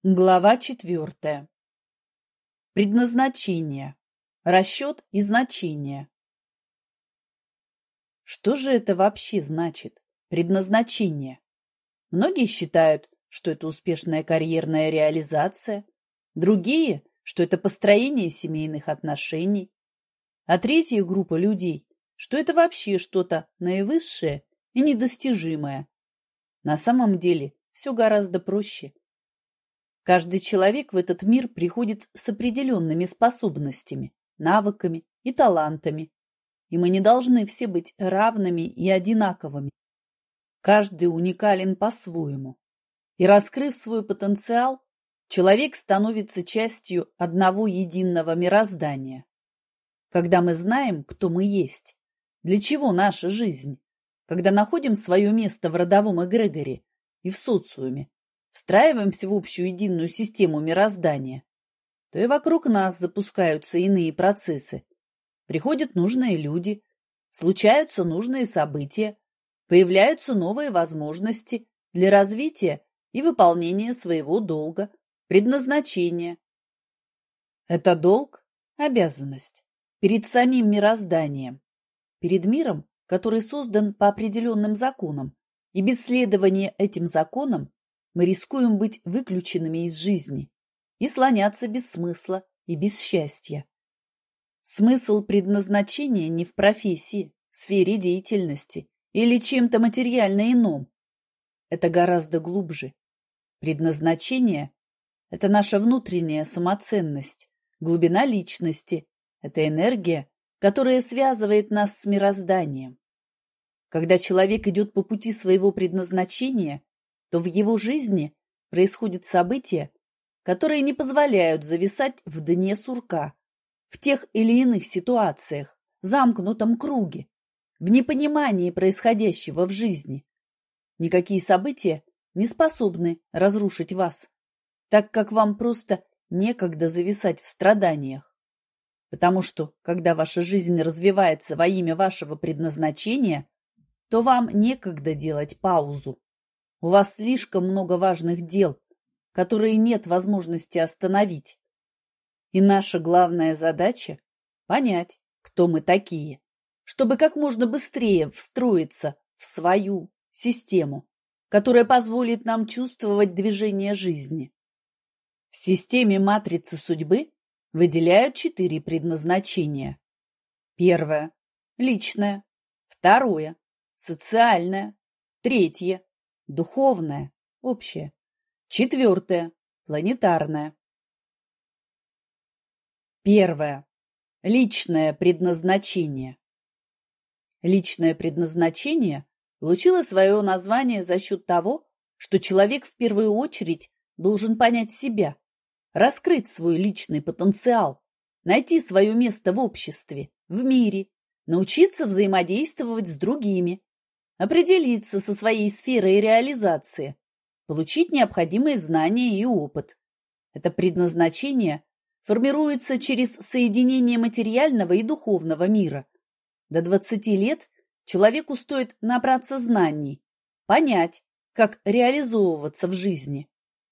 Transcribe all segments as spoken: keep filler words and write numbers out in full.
Глава четвертая. Предназначение. Расчет и значение. Что же это вообще значит? Предназначение. Многие считают, что это успешная карьерная реализация, другие, что это построение семейных отношений, а третья группа людей, что это вообще что-то наивысшее и недостижимое. На самом деле все гораздо проще. Каждый человек в этот мир приходит с определенными способностями, навыками и талантами, и мы не должны все быть равными и одинаковыми. Каждый уникален по-своему, и, раскрыв свой потенциал, человек становится частью одного единого мироздания. Когда мы знаем, кто мы есть, для чего наша жизнь, когда находим свое место в родовом эгрегоре и в социуме, встраиваемся в общую единую систему мироздания, то и вокруг нас запускаются иные процессы. Приходят нужные люди, случаются нужные события, появляются новые возможности для развития и выполнения своего долга, предназначения. Это долг – обязанность перед самим мирозданием, перед миром, который создан по определенным законам, и без следования этим законам мы рискуем быть выключенными из жизни и слоняться без смысла и без счастья. Смысл предназначения не в профессии, сфере деятельности или чем-то материально ином. Это гораздо глубже. Предназначение – это наша внутренняя самоценность, глубина личности, это энергия, которая связывает нас с мирозданием. Когда человек идет по пути своего предназначения, то в его жизни происходят события, которые не позволяют зависать в дне сурка, в тех или иных ситуациях, замкнутом круге, в непонимании происходящего в жизни. Никакие события не способны разрушить вас, так как вам просто некогда зависать в страданиях. Потому что, когда ваша жизнь развивается во имя вашего предназначения, то вам некогда делать паузу. У вас слишком много важных дел, которые нет возможности остановить. И наша главная задача – понять, кто мы такие, чтобы как можно быстрее встроиться в свою систему, которая позволит нам чувствовать движение жизни. В системе матрицы судьбы выделяют четыре предназначения. Первое – личное. Второе – социальное. Третье – духовное, общее. Четвертое – планетарное. Первое. Личное предназначение. Личное предназначение получило свое название за счет того, что человек в первую очередь должен понять себя, раскрыть свой личный потенциал, найти свое место в обществе, в мире, научиться взаимодействовать с другими, определиться со своей сферой реализации, получить необходимые знания и опыт. Это предназначение формируется через соединение материального и духовного мира. До двадцати лет человеку стоит набраться знаний, понять, как реализовываться в жизни.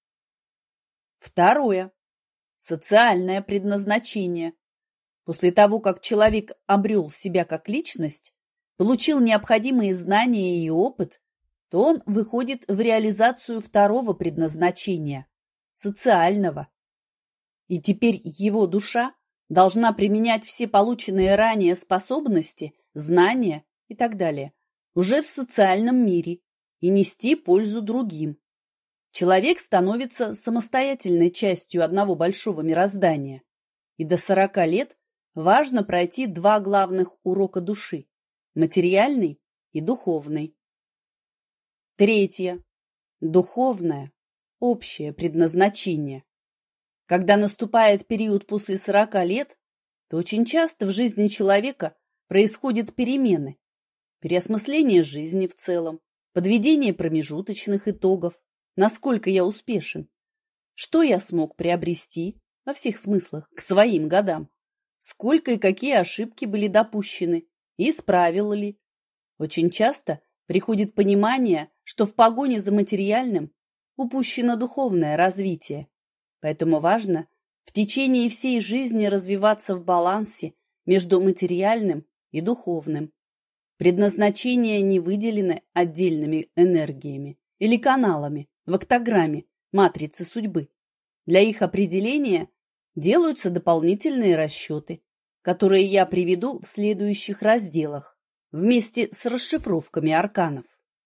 Второе. Социальное предназначение. После того, как человек обрел себя как личность, получил необходимые знания и опыт, то он выходит в реализацию второго предназначения – социального. И теперь его душа должна применять все полученные ранее способности, знания и так далее уже в социальном мире и нести пользу другим. Человек становится самостоятельной частью одного большого мироздания, и до сорока лет важно пройти два главных урока души – материальный и духовный. Третье. Духовное, общее предназначение. Когда наступает период после сорока лет, то очень часто в жизни человека происходят перемены, переосмысление жизни в целом, подведение промежуточных итогов, насколько я успешен, что я смог приобрести во всех смыслах к своим годам, сколько и какие ошибки были допущены и исправил ли. Очень часто приходит понимание, что в погоне за материальным упущено духовное развитие, Поэтому важно в течение всей жизни развиваться в балансе между материальным и духовным. Предназначения не выделены отдельными энергиями или каналами в октограмме матрицы судьбы. Для их определения делаются дополнительные расчеты, которые я приведу в следующих разделах вместе с расшифровками арканов.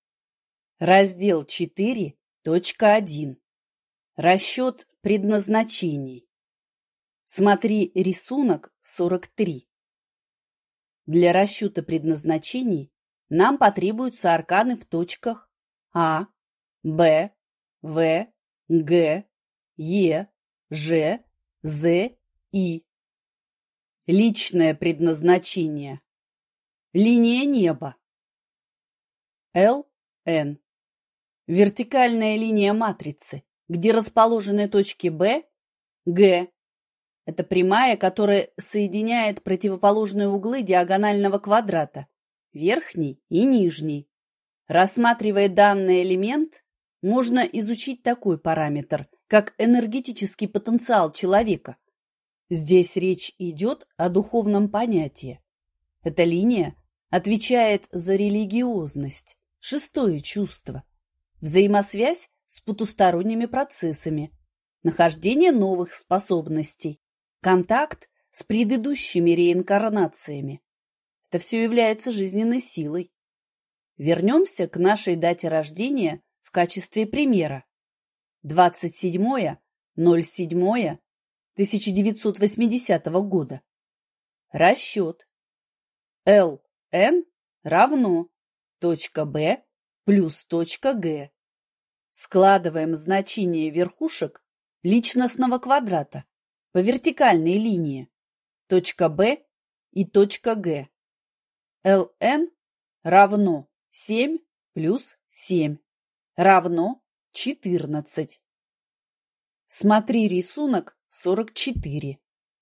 Раздел четыре точка один. Расчет предназначений. Смотри рисунок сорок три. Для расчета предназначений нам потребуются арканы в точках А, Б, В, Г, Е, Ж, З, И. Личное предназначение. Линия неба. Л, Н. Вертикальная линия матрицы, где расположены точки Б, Г. Это прямая, которая соединяет противоположные углы диагонального квадрата, верхний и нижний. Рассматривая данный элемент, можно изучить такой параметр, как энергетический потенциал человека. Здесь речь идет о духовном понятии. Эта линия отвечает за религиозность, шестое чувство, взаимосвязь с потусторонними процессами, нахождение новых способностей, контакт с предыдущими реинкарнациями. Это все является жизненной силой. Вернемся к нашей дате рождения в качестве примера. двадцать седьмое ноль седьмое тысяча девятьсот восьмидесятого года. Расчет. Л Н равно точка Б плюс точка Г. Складываем значения верхушек личностного квадрата по вертикальной линии, точка Б и точка Г. Л Н равно семь плюс семь равно четырнадцать. Смотри рисунок сорок четыре.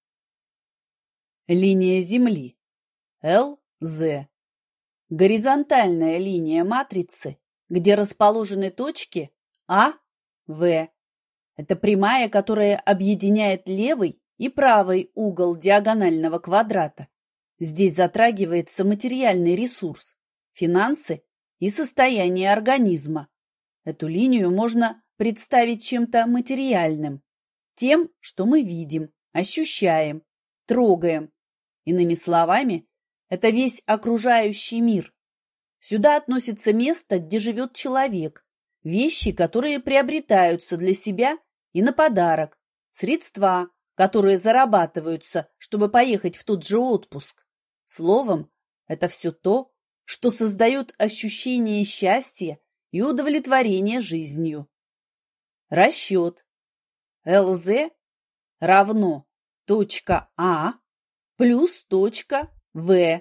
Линия Земли. Л З. Горизонтальная линия матрицы, где расположены точки А, В. Это прямая, которая объединяет левый и правый угол диагонального квадрата. Здесь затрагивается материальный ресурс, финансы и состояние организма. Эту линию можно представить чем-то материальным, тем, что мы видим, ощущаем, трогаем. Иными словами, это весь окружающий мир. Сюда относится место, где живет человек, вещи, которые приобретаются для себя и на подарок, средства, которые зарабатываются, чтобы поехать в тот же отпуск. Словом, это все то, что создает ощущение счастья и удовлетворения жизнью. Расчет. Л З равно точка А плюс точка В.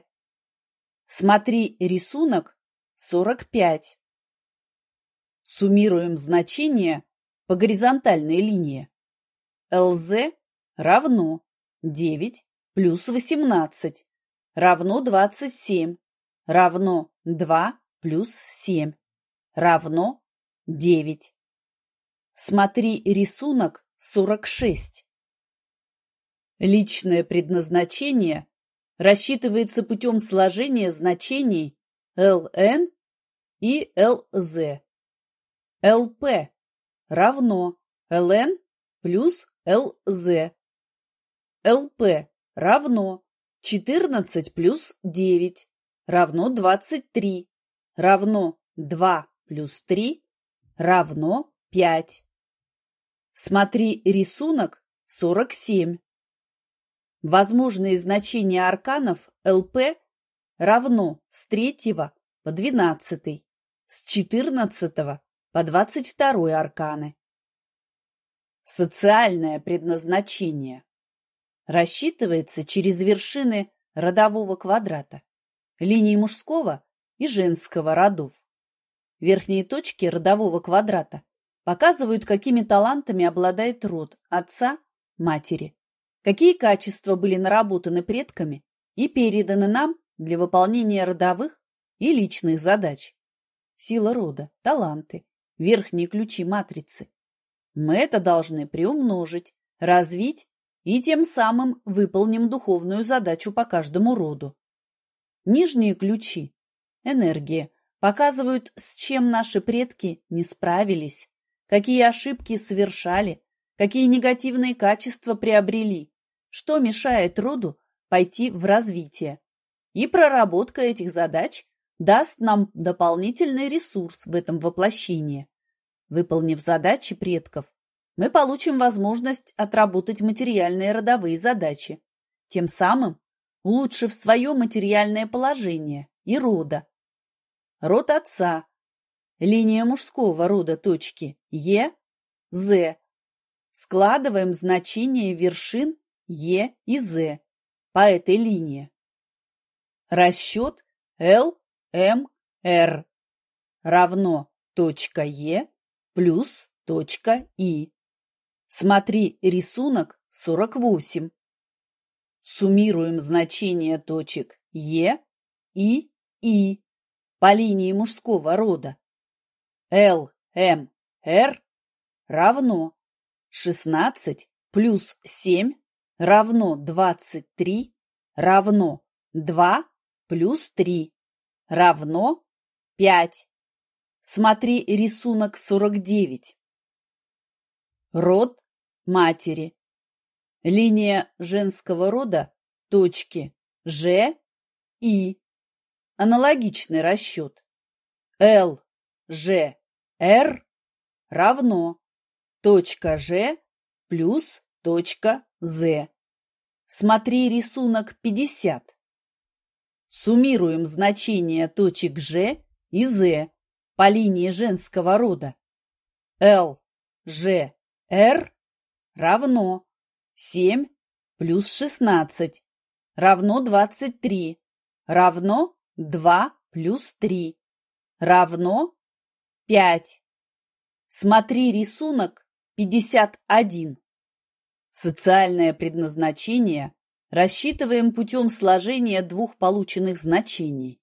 Смотри рисунок сорок пять. Суммируем значения по горизонтальной линии. Л З равно девять плюс восемнадцать равно двадцать семь равно два плюс семь равно девять. Смотри рисунок сорок шесть. Личное предназначение рассчитывается путем сложения значений Л Н и Л З. Л П равно Л Н плюс Л З. Л П равно четырнадцать плюс девять равно двадцать три равно два плюс три равно пять. Смотри рисунок сорок семь. Возможные значения арканов Л П равно с третьего по двенадцатый, с четырнадцатого по двадцать второй арканы. Социальное предназначение рассчитывается через вершины родового квадрата, линии мужского и женского родов. Верхние точки родового квадрата показывают, какими талантами обладает род отца, матери, какие качества были наработаны предками и переданы нам для выполнения родовых и личных задач. Сила рода, таланты, верхние ключи матрицы. Мы это должны приумножить, развить и тем самым выполним духовную задачу по каждому роду. Нижние ключи, энергия, показывают, с чем наши предки не справились, какие ошибки совершали, какие негативные качества приобрели, что мешает роду пойти в развитие. И проработка этих задач даст нам дополнительный ресурс в этом воплощении. Выполнив задачи предков, мы получим возможность отработать материальные родовые задачи, тем самым улучшив свое материальное положение и рода. Род отца, линия мужского рода точки Е, З. Складываем значения вершин Е и З по этой линии. Расчет Л, М, Р равно точка Е плюс точка И. Смотри рисунок сорок восемь. Суммируем значения точек Е и И по линии мужского рода. Л, М, Р равно шестнадцать плюс семь равно двадцать три равно два плюс три равно пять. Смотри рисунок сорок девять. Род матери. Линия женского рода точки Ж, И. Аналогичный расчет. Л, Ж, Р равно точка Ж плюс точка З. Смотри рисунок пятьдесят. Суммируем значения точек Ж и З по линии женского рода. Л, Ж, Р равно семь плюс шестнадцать равно двадцать три равно два плюс три равно пять. Смотри рисунок пятьдесят один. Социальное предназначение рассчитываем путем сложения двух полученных значений.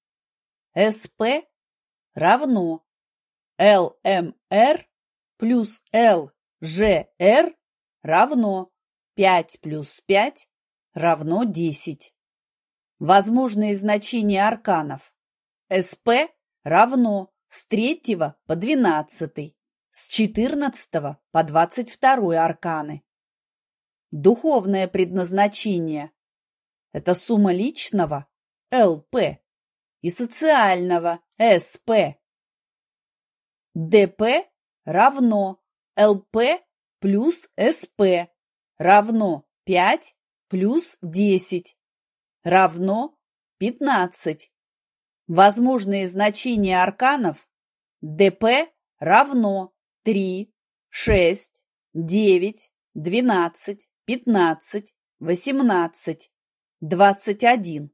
СП равно Л М Р плюс Л Ж Р равно пять плюс пять равно десять. Возможные значения арканов. СП равно с третьего по двенадцатый, с четырнадцатого по двадцать второй арканы. Духовное предназначение – это сумма личного Л П и социального С П. Д П равно Л П плюс С П равно пять плюс десять равно пятнадцать. Возможные значения арканов Д П равно три, шесть, девять, двенадцать, пятнадцать, восемнадцать, двадцать один.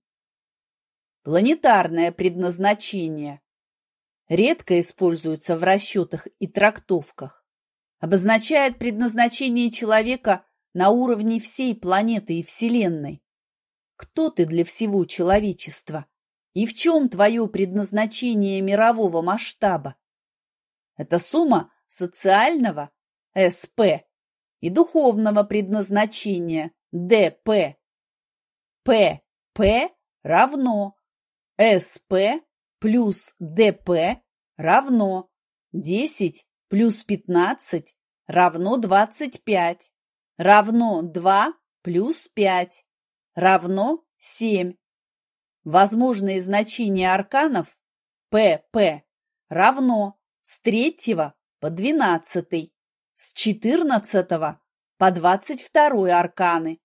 Планетарное предназначение редко используется в расчетах и трактовках. Обозначает предназначение человека на уровне всей планеты и Вселенной. Кто ты для всего человечества? И в чем твое предназначение мирового масштаба? Это сумма социального С П и духовного предназначения Д П. П П равно С П плюс Д П равно десять плюс пятнадцать равно двадцать пять, равно два плюс пять, равно семь. Возможные значения арканов П П равно с третьего по двенадцатый, с четырнадцатого по двадцать второй арканы.